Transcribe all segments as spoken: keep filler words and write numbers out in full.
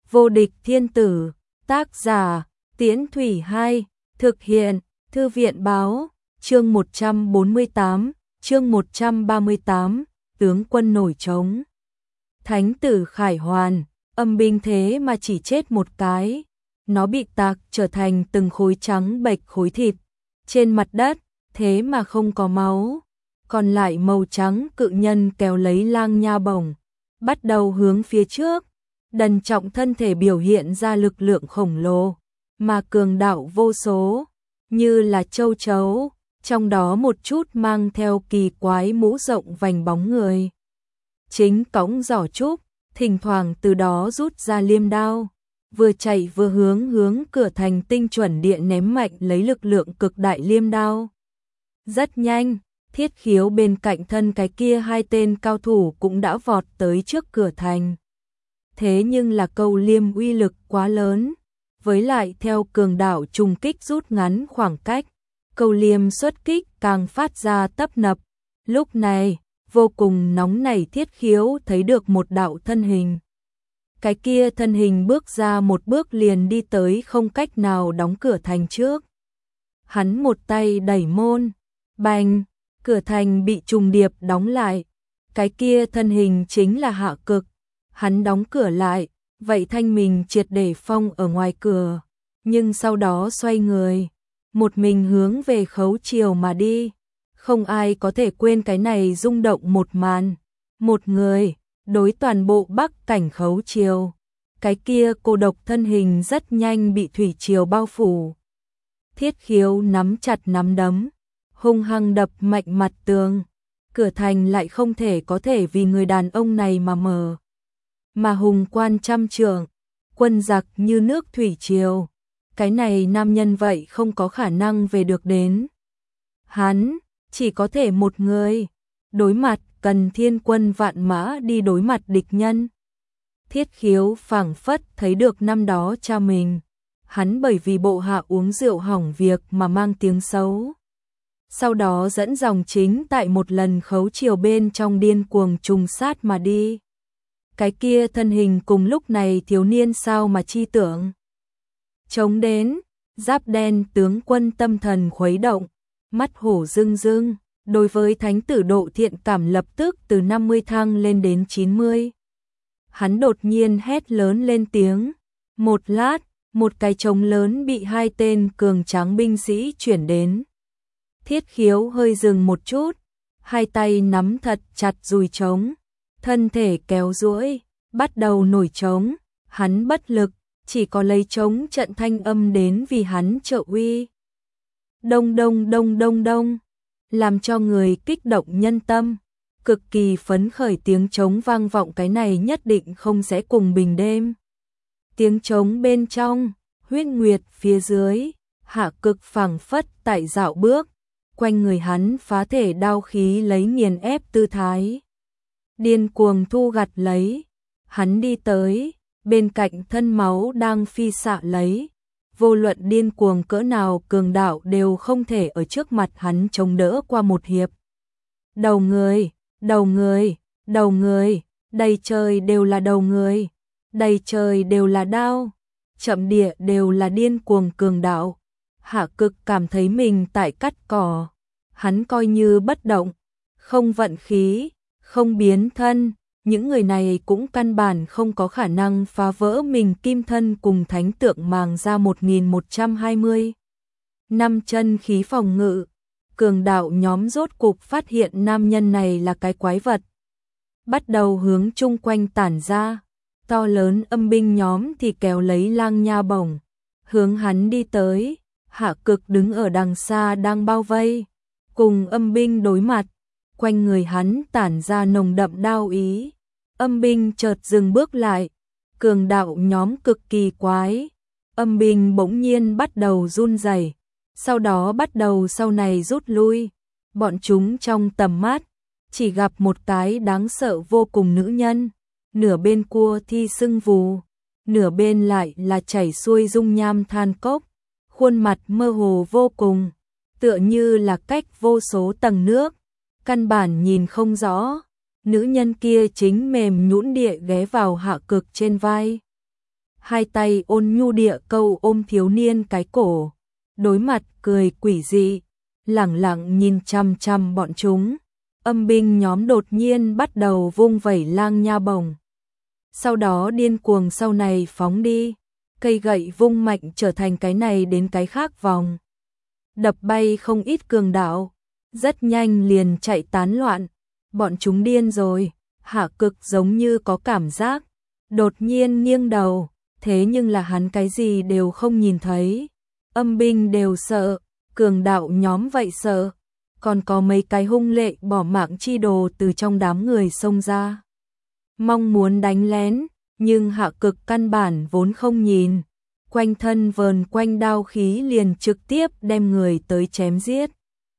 Vô địch thiên tử, tác giả, Tiễn Thủy Hai, thực hiện, Thư viện báo, chương một trăm bốn mươi tám, chương một trăm ba mươi tám, tướng quân nổi trống. Thánh tử Khải Hoàn, âm binh thế mà chỉ chết một cái, nó bị tạc trở thành từng khối trắng bệch khối thịt, trên mặt đất, thế mà không có máu, còn lại màu trắng cự nhân kéo lấy Lang Nha Bổng, bắt đầu hướng phía trước. Đần Trọng thân thể biểu hiện ra lực lượng khổng lồ, mà cường đạo vô số, như là châu chấu, trong đó một chút mang theo kỳ quái mũ rộng vành bóng người. Chính cõng giỏ trúc, thỉnh thoảng từ đó rút ra liêm đao, vừa chạy vừa hướng hướng cửa thành tinh chuẩn địa ném mạnh lấy lực lượng cực đại liêm đao. Rất nhanh, Thiết Khiếu bên cạnh thân cái kia hai tên cao thủ cũng đã vọt tới trước cửa thành. Thế nhưng là câu liêm uy lực quá lớn, với lại theo cường đạo trùng kích rút ngắn khoảng cách, câu liêm xuất kích càng phát ra tấp nập. Lúc này, vô cùng nóng nảy Thiết Khiếu thấy được một đạo thân hình. Cái kia thân hình bước ra một bước liền đi tới không cách nào đóng cửa thành trước. Hắn một tay đẩy môn, bành, cửa thành bị trùng điệp đóng lại. Cái kia thân hình chính là Hạ Cực. Hắn đóng cửa lại, vậy thanh mình triệt để phong ở ngoài cửa, nhưng sau đó xoay người, một mình hướng về Khấu Triều mà đi. Không ai có thể quên cái này rung động một màn. Một người, đối toàn bộ Bắc cảnh Khấu Triều. Cái kia cô độc thân hình rất nhanh bị thủy triều bao phủ. Thiết Khiếu nắm chặt nắm đấm, hung hăng đập mạnh mặt tường. Cửa thành lại không thể có thể vì người đàn ông này mà mở. Mà hùng quan trăm trượng, quân giặc như nước thủy triều, cái này nam nhân vậy không có khả năng về được đến. Hắn chỉ có thể một người, đối mặt cần thiên quân vạn mã đi đối mặt địch nhân. Thiết Khiếu phảng phất thấy được năm đó cha mình, hắn bởi vì bộ hạ uống rượu hỏng việc mà mang tiếng xấu. Sau đó dẫn dòng chính tại một lần Khấu Triều bên trong điên cuồng trùng sát mà đi. Cái kia thân hình cùng lúc này thiếu niên sao mà chi tưởng. Chống đến, giáp đen tướng quân tâm thần khuấy động, mắt hổ rưng rưng, đối với thánh tử độ thiện cảm lập tức từ năm mươi thăng lên đến chín mươi. Hắn đột nhiên hét lớn lên tiếng, một lát, một cái trống lớn bị hai tên cường tráng binh sĩ chuyển đến. Thiết Khiếu hơi dừng một chút, hai tay nắm thật chặt dùi trống. Thân thể kéo duỗi, bắt đầu nổi trống, hắn bất lực, chỉ có lấy trống trận thanh âm đến vì hắn trợ uy. Đông đông đông đông đông, làm cho người kích động nhân tâm, cực kỳ phấn khởi tiếng trống vang vọng, cái này nhất định không sẽ cùng bình đêm. Tiếng trống bên trong, huyết nguyệt phía dưới, Hạ Cực phảng phất tại dạo bước, quanh người hắn phá thể đao khí lấy nghiền ép tư thái. Điên cuồng thu gặt lấy, hắn đi tới, bên cạnh thân máu đang phi xạ lấy, vô luận điên cuồng cỡ nào cường đạo đều không thể ở trước mặt hắn chống đỡ qua một hiệp. Đầu người, đầu người, đầu người, đầy trời đều là đầu người, đầy trời đều là đao, chậm địa đều là điên cuồng cường đạo. Hạ Cực cảm thấy mình tại cắt cỏ, hắn coi như bất động, không vận khí, không biến thân, những người này cũng căn bản không có khả năng phá vỡ mình kim thân cùng thánh tượng màng ra một nghìn một trăm hai mươi. Năm chân khí phòng ngự, cường đạo nhóm rốt cục phát hiện nam nhân này là cái quái vật. Bắt đầu hướng chung quanh tản ra, to lớn âm binh nhóm thì kéo lấy Lang Nha Bổng, hướng hắn đi tới. Hạ Cực đứng ở đằng xa đang bao vây, cùng âm binh đối mặt. Quanh người hắn tản ra nồng đậm đao ý, âm binh chợt dừng bước lại, cường đạo nhóm cực kỳ quái, âm binh bỗng nhiên bắt đầu run rẩy, sau đó bắt đầu sau này rút lui, bọn chúng trong tầm mắt, chỉ gặp một cái đáng sợ vô cùng nữ nhân, nửa bên cua thi sưng vù, nửa bên lại là chảy xuôi dung nham than cốc, khuôn mặt mơ hồ vô cùng, tựa như là cách vô số tầng nước. Căn bản nhìn không rõ, nữ nhân kia chính mềm nhũn địa ghé vào Hạ Cực trên vai. hai tay ôn nhu địa câu ôm thiếu niên cái cổ, đối mặt cười quỷ dị, lẳng lặng nhìn chằm chằm bọn chúng. Âm binh nhóm đột nhiên bắt đầu vung vẩy lang nha bổng. Sau đó điên cuồng sau này phóng đi, cây gậy vung mạnh trở thành cái này đến cái khác vòng. Đập bay không ít cường đạo, rất nhanh liền chạy tán loạn. Bọn chúng điên rồi, Hạ Cực giống như có cảm giác, đột nhiên nghiêng đầu, thế nhưng là hắn cái gì đều không nhìn thấy. Âm binh đều sợ, cường đạo nhóm vậy sợ, còn có mấy cái hung lệ bỏ mạng chi đồ từ trong đám người xông ra. Mong muốn đánh lén, nhưng Hạ Cực căn bản vốn không nhìn, quanh thân vờn quanh đao khí liền trực tiếp đem người tới chém giết.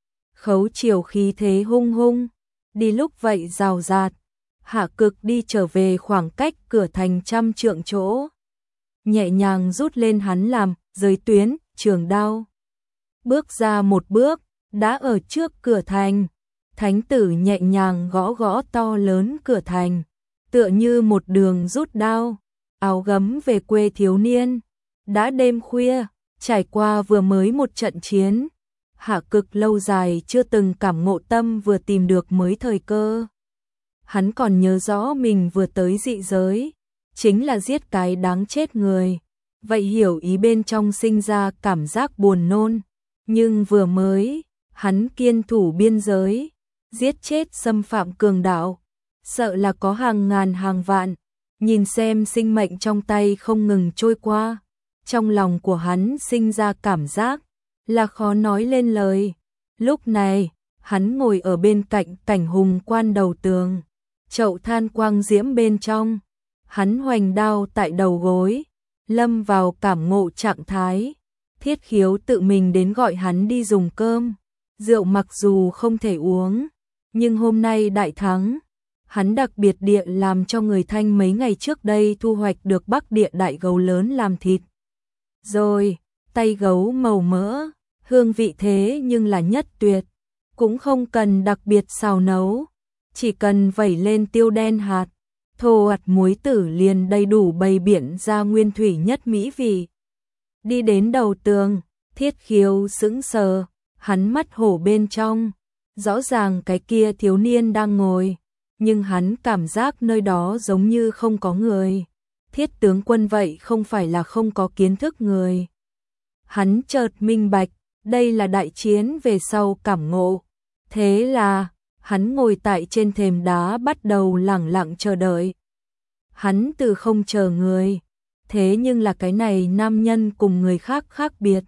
Khấu Triều khí thế hung hung, đi lúc vậy rào rạt, Hạ Cực đi trở về khoảng cách cửa thành trăm trượng chỗ. Nhẹ nhàng rút lên hắn làm, giới tuyến, trường đao. Bước ra một bước, đã ở trước cửa thành. Thánh tử nhẹ nhàng gõ gõ to lớn cửa thành, tựa như một đường rút đao, áo gấm về quê thiếu niên. Đã đêm khuya, trải qua vừa mới một trận chiến, Hạ Cực lâu dài chưa từng cảm ngộ tâm vừa tìm được mới thời cơ. Hắn còn nhớ rõ mình vừa tới dị giới, chính là giết cái đáng chết người, vậy hiểu ý bên trong sinh ra cảm giác buồn nôn. Nhưng vừa mới, hắn kiên thủ biên giới, giết chết xâm phạm cường đạo, sợ là có hàng ngàn hàng vạn, nhìn xem sinh mệnh trong tay không ngừng trôi qua, trong lòng của hắn sinh ra cảm giác là khó nói lên lời. Lúc này, hắn ngồi ở bên cạnh cảnh hùng quan đầu tường, chậu than quang diễm bên trong, hắn hoành đao tại đầu gối, lâm vào cảm ngộ trạng thái. Thiết Khiếu tự mình đến gọi hắn đi dùng cơm, rượu mặc dù không thể uống, nhưng hôm nay đại thắng, hắn đặc biệt địa làm cho người Thanh mấy ngày trước đây thu hoạch được Bắc địa đại gấu lớn làm thịt. Rồi, tay gấu màu mỡ, hương vị thế nhưng là nhất tuyệt, cũng không cần đặc biệt xào nấu, chỉ cần vẩy lên tiêu đen hạt, thô ạt muối tử liền đầy đủ bày biện ra nguyên thủy nhất mỹ vị. Đi đến đầu tường, Thiết Khiếu sững sờ, hắn mắt hổ bên trong, rõ ràng cái kia thiếu niên đang ngồi, nhưng hắn cảm giác nơi đó giống như không có người. Thiết tướng quân vậy không phải là không có kiến thức người. Hắn chợt minh bạch, đây là đại chiến về sau cảm ngộ. Thế là, hắn ngồi tại trên thềm đá bắt đầu lẳng lặng chờ đợi. Hắn từ không chờ người, thế nhưng là cái này nam nhân cùng người khác khác biệt.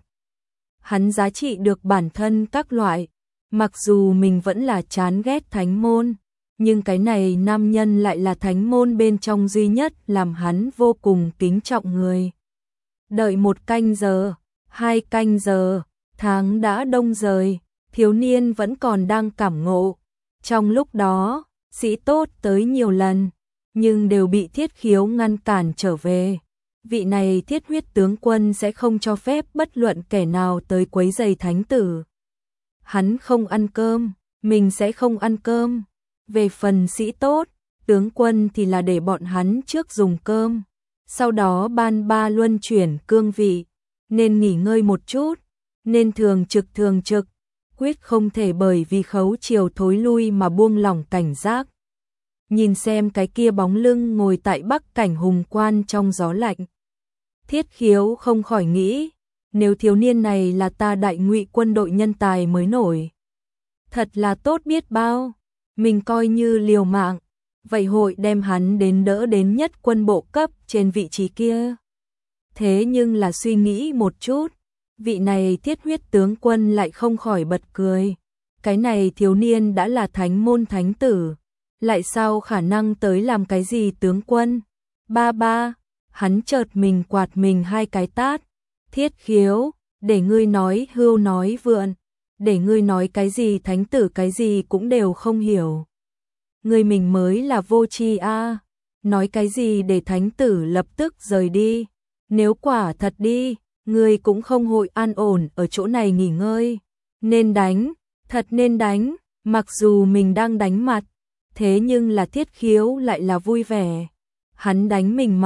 Hắn giá trị được bản thân các loại, mặc dù mình vẫn là chán ghét thánh môn, nhưng cái này nam nhân lại là thánh môn bên trong duy nhất làm hắn vô cùng kính trọng người. Đợi một canh giờ, hai canh giờ, tháng đã đông rời, thiếu niên vẫn còn đang cảm ngộ. Trong lúc đó, sĩ tốt tới nhiều lần, nhưng đều bị Thiết Khiếu ngăn cản trở về. Vị này Thiết huyết tướng quân sẽ không cho phép bất luận kẻ nào tới quấy rầy thánh tử. Hắn không ăn cơm, mình sẽ không ăn cơm. Về phần sĩ tốt, tướng quân thì là để bọn hắn trước dùng cơm, sau đó ban ba luân chuyển cương vị, nên nghỉ ngơi một chút, nên thường trực thường trực, quyết không thể bởi vì Khấu Triều thối lui mà buông lỏng cảnh giác. Nhìn xem cái kia bóng lưng ngồi tại Bắc cảnh hùng quan trong gió lạnh, Thiết Khiếu không khỏi nghĩ, nếu thiếu niên này là ta Đại Ngụy quân đội nhân tài mới nổi, thật là tốt biết bao. Mình coi như liều mạng, vậy hội đem hắn đến đỡ đến nhất quân bộ cấp trên vị trí kia. Thế nhưng là suy nghĩ một chút, vị này Thiết huyết tướng quân lại không khỏi bật cười. Cái này thiếu niên đã là thánh môn thánh tử, lại sao khả năng tới làm cái gì tướng quân? Ba ba, hắn chợt mình quạt mình hai cái tát. Thiết Khiếu, để ngươi nói hưu nói vượn, để ngươi nói cái gì thánh tử cái gì cũng đều không hiểu. Ngươi mình mới là vô tri a, nói cái gì để thánh tử lập tức rời đi. Nếu quả thật đi, ngươi cũng không hội an ổn ở chỗ này nghỉ ngơi. Nên đánh, thật nên đánh, mặc dù mình đang đánh mặt, thế nhưng là Thiết Khiếu lại là vui vẻ. Hắn đánh mình mặt,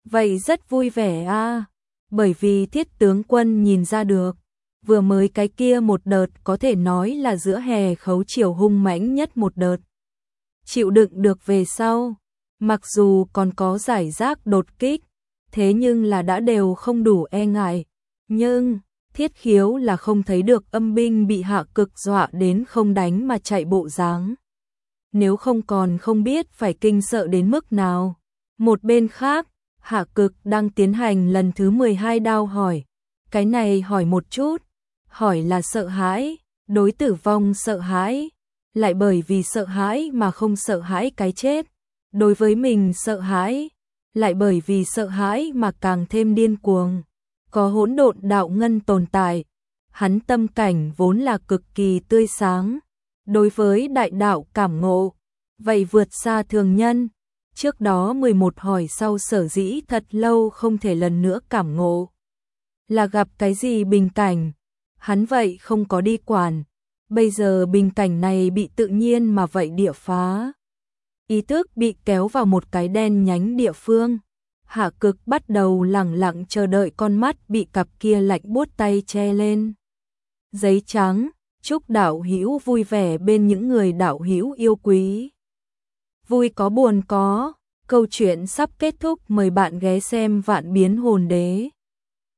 Vậy rất vui vẻ a, bởi vì Thiết tướng quân nhìn ra được, vừa mới cái kia một đợt có thể nói là giữa hè khấu chiều hung mãnh nhất một đợt. Chịu đựng được về sau, mặc dù còn có giải rác đột kích, thế nhưng là đã đều không đủ e ngại, nhưng Thiết Khiếu là không thấy được âm binh bị Hạ Cực dọa đến không đánh mà chạy bộ dáng. Nếu không còn không biết phải kinh sợ đến mức nào. Một bên khác, Hạ Cực đang tiến hành lần thứ mười hai đao hỏi. Cái này hỏi một chút, hỏi là sợ hãi, đối tử vong sợ hãi, lại bởi vì sợ hãi mà không sợ hãi cái chết. Đối với mình sợ hãi, lại bởi vì sợ hãi mà càng thêm điên cuồng. Có hỗn độn đạo ngân tồn tại, hắn tâm cảnh vốn là cực kỳ tươi sáng. Đối với đại đạo cảm ngộ, vậy vượt xa thường nhân. Trước đó mười một hỏi sau sở dĩ thật lâu không thể lần nữa cảm ngộ. Là gặp cái gì bình cảnh, hắn vậy không có đi quản. Bây giờ bình cảnh này bị tự nhiên mà vậy địa phá. Ý thức bị kéo vào một cái đen nhánh địa phương. Hạ Cực bắt đầu lẳng lặng chờ đợi, con mắt bị cặp kia lạnh buốt tay che lên. Giấy trắng, chúc đạo hữu vui vẻ bên những người đạo hữu yêu quý. Vui có buồn có, câu chuyện sắp kết thúc, mời bạn ghé xem Vạn Biến Hồn Đế.